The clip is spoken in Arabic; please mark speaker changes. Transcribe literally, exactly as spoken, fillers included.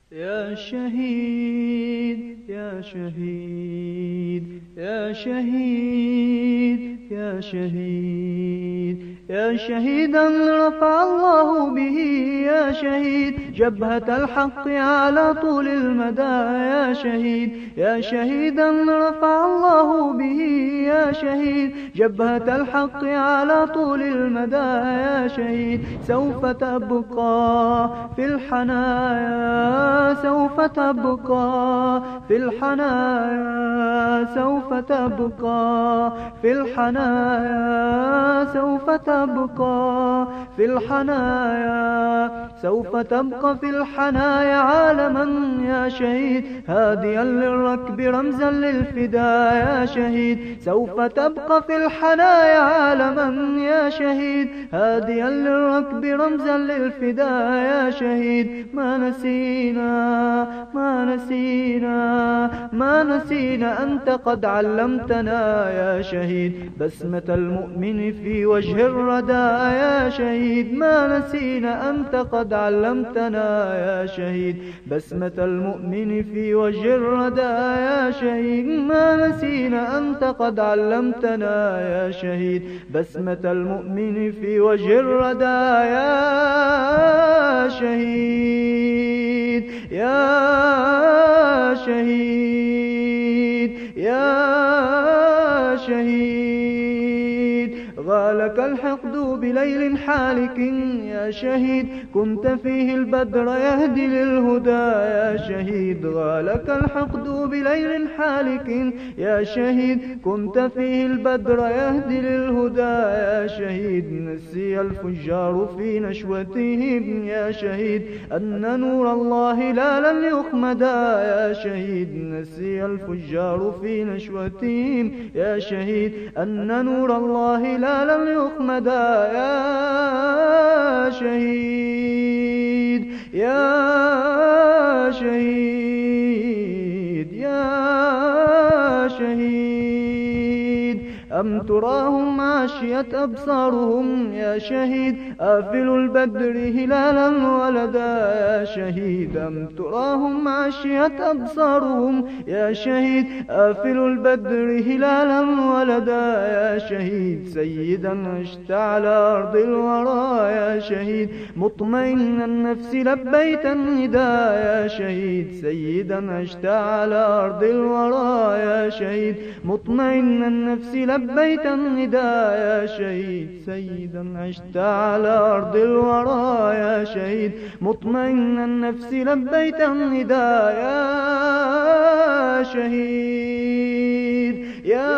Speaker 1: يا شهيد يا شهيد يا شهيد يا شهيد يا شهيدا رفع الله به، يا شهيد جبهة الحق على طول المدى، يا شهيد يا شهيدا رفع الله به، يا شهيد جبهة الحق على طول المدى، يا شهيد سوف تبقى في الحنايا، سوف تبقى في الحنايا، سوف تبقى في الحنايا، سوف تبقى في الحنايا، سوف تبقى في الحنايا عالما يا شهيد، هاديا للركب رمزا للفداء، يا شهيد سوف تبقى في الحنايا عالما يا شهيد، هاديا للركب رمزا للفداء، يا شهيد ما نسينا ما نسينا ما نسينا أنت قد علمتنا، يا شهيد بسمة المؤمن في وجه الردى، يا شهيد ما نسينا أنت قد علمتنا، يا شهيد بسمة المؤمن في وجه الردى، يا شهيد ما نسينا أنت قد علمتنا، يا شهيد بسمة المؤمن في وجه الردى، يا شهيد يا شهيد يا شهيد غالك الحقد بليل حالك، يا شهيد كنت فيه البدر يهدي للهدى، يا شهيد غالك الحقد بليل حالك، يا شهيد كنت فيه البدر يهدي للهدى، يا شهيد نسي الفجار في نشوتهم، يا شهيد أن نور الله لا لن يخمدا، يا شهيد نسي الفجار في نشوتهم، يا شهيد أن نور الله لا لن يخمدا، يا شهيد يا شهيد يا شهيد أم تراهم عاشية أبصارهم، يا شهيد آفل البدر هلالا ولدا، يا شهيد أم تراهم عاشية أبصارهم، يا شهيد آفل البدر هلالا ولدا، يا شهيد سيدا عشت على أرض الورى، يا شهيد مطمئن النفس لبيت النداء، يا شهيد سيدا عشت على أرض الورى، يا شهيد مطمئن النفس لبيت النداء، يا شهيد سيدا عشت على أرض الورى، يا شهيد مطمئن النفس لبيت النداء، يا شهيد يا